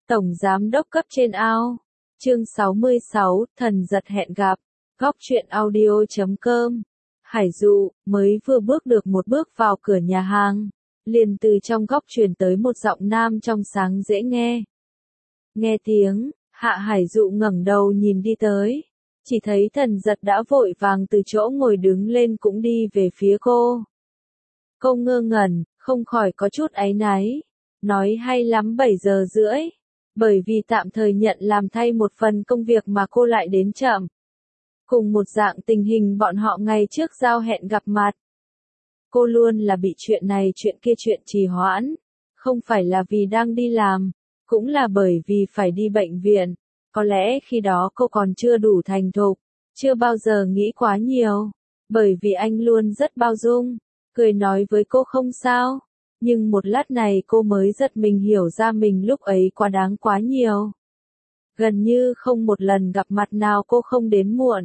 Tổng Giám đốc cấp trên ao. Chương 66, Thần giật hẹn gặp. Góc truyện audio.com. Hải Dụ, mới vừa bước được một bước vào cửa nhà hàng. Liền từ trong góc truyền tới một giọng nam trong sáng dễ nghe. Nghe tiếng, Hạ Hải Dụ ngẩng đầu nhìn đi tới. Chỉ thấy Thần giật đã vội vàng từ chỗ ngồi đứng lên cũng đi về phía cô. Cô ngơ ngẩn, không khỏi có chút áy náy. Nói hay lắm 7 giờ rưỡi. Bởi vì tạm thời nhận làm thay một phần công việc mà cô lại đến chậm. Cùng một dạng tình hình bọn họ ngày trước giao hẹn gặp mặt. Cô luôn là bị chuyện này chuyện kia chuyện trì hoãn. Không phải là vì đang đi làm, cũng là bởi vì phải đi bệnh viện. Có lẽ khi đó cô còn chưa đủ thành thục, chưa bao giờ nghĩ quá nhiều. Bởi vì anh luôn rất bao dung, cười nói với cô không sao. Nhưng một lát này cô mới giật mình hiểu ra mình lúc ấy quá đáng quá nhiều. Gần như không một lần gặp mặt nào cô không đến muộn.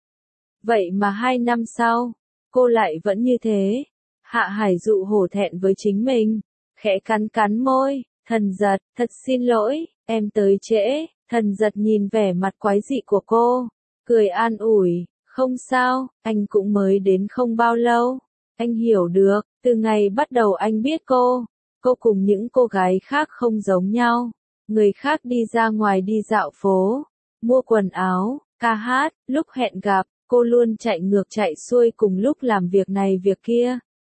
Vậy mà 2 năm sau, cô lại vẫn như thế. Hạ Hải Dụ hổ thẹn với chính mình, khẽ cắn cắn môi. Thần giật, thật xin lỗi, em tới trễ. Thần giật nhìn vẻ mặt quái dị của cô, cười an ủi, không sao, anh cũng mới đến không bao lâu. Anh hiểu được, từ ngày bắt đầu anh biết cô cùng những cô gái khác không giống nhau. Người khác đi ra ngoài đi dạo phố, mua quần áo, ca hát, lúc hẹn gặp, cô luôn chạy ngược chạy xuôi cùng lúc làm việc này việc kia.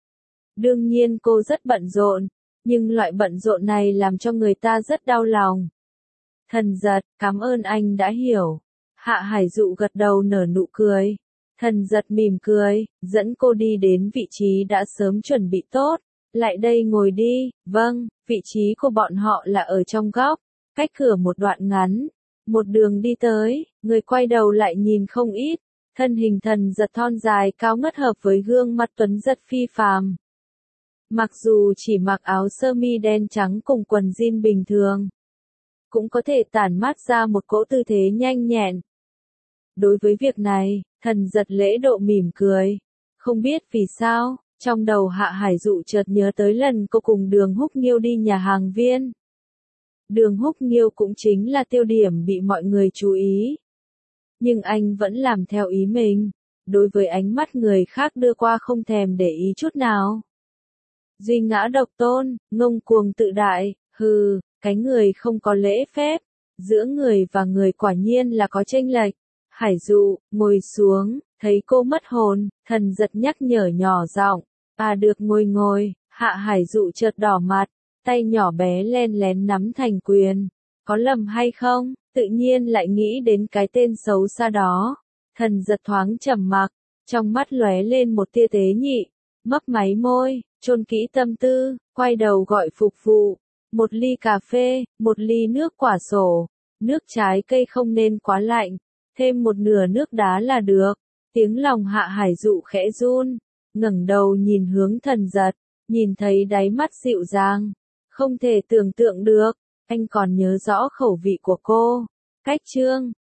Đương nhiên cô rất bận rộn, nhưng loại bận rộn này làm cho người ta rất đau lòng. Thần giật, cảm ơn anh đã hiểu. Hạ Hải Dụ gật đầu nở nụ cười. Thần giật mỉm cười, dẫn cô đi đến vị trí đã sớm chuẩn bị tốt. Lại đây ngồi đi. Vâng, vị trí của bọn họ là ở trong góc, cách cửa một đoạn ngắn. Một đường đi tới, người quay đầu lại nhìn không ít. Thân hình thần giật thon dài cao ngất hợp với gương mặt tuấn giật phi phàm. Mặc dù chỉ mặc áo sơ mi đen trắng cùng quần jean bình thường, cũng có thể tản mát ra một cỗ tư thế nhanh nhẹn. Đối với việc này, thần giật lễ độ mỉm cười. Không biết vì sao, trong đầu Hạ Hải Dụ chợt nhớ tới lần cô cùng Đường Húc Nghiêu đi nhà hàng Viên. Đường Húc Nghiêu cũng chính là tiêu điểm bị mọi người chú ý. Nhưng anh vẫn làm theo ý mình. Đối với ánh mắt người khác đưa qua không thèm để ý chút nào. Duy ngã độc tôn, ngông cuồng tự đại, hừ, cái người không có lễ phép. Giữa người và người quả nhiên là có chênh lệch. Hải Dụ, ngồi xuống, thấy cô mất hồn, thần giật nhắc nhở nhỏ giọng. À được ngồi. Hạ Hải Dụ chợt đỏ mặt, tay nhỏ bé len lén nắm thành quyền. Có lầm hay không, tự nhiên lại nghĩ đến cái tên xấu xa đó. Thần giật thoáng trầm mặc, trong mắt lóe lên một tia tế nhị. Mấp máy môi, chôn kỹ tâm tư, quay đầu gọi phục vụ. 1 ly cà phê, 1 ly nước quả sổ. Nước trái cây không nên quá lạnh. Thêm 1/2 nước đá là được. Tiếng lòng Hạ Hải Dụ khẽ run, ngẩng đầu nhìn hướng thần giật, nhìn thấy đáy mắt dịu dàng. Không thể tưởng tượng được, anh còn nhớ rõ khẩu vị của cô. Cách chương,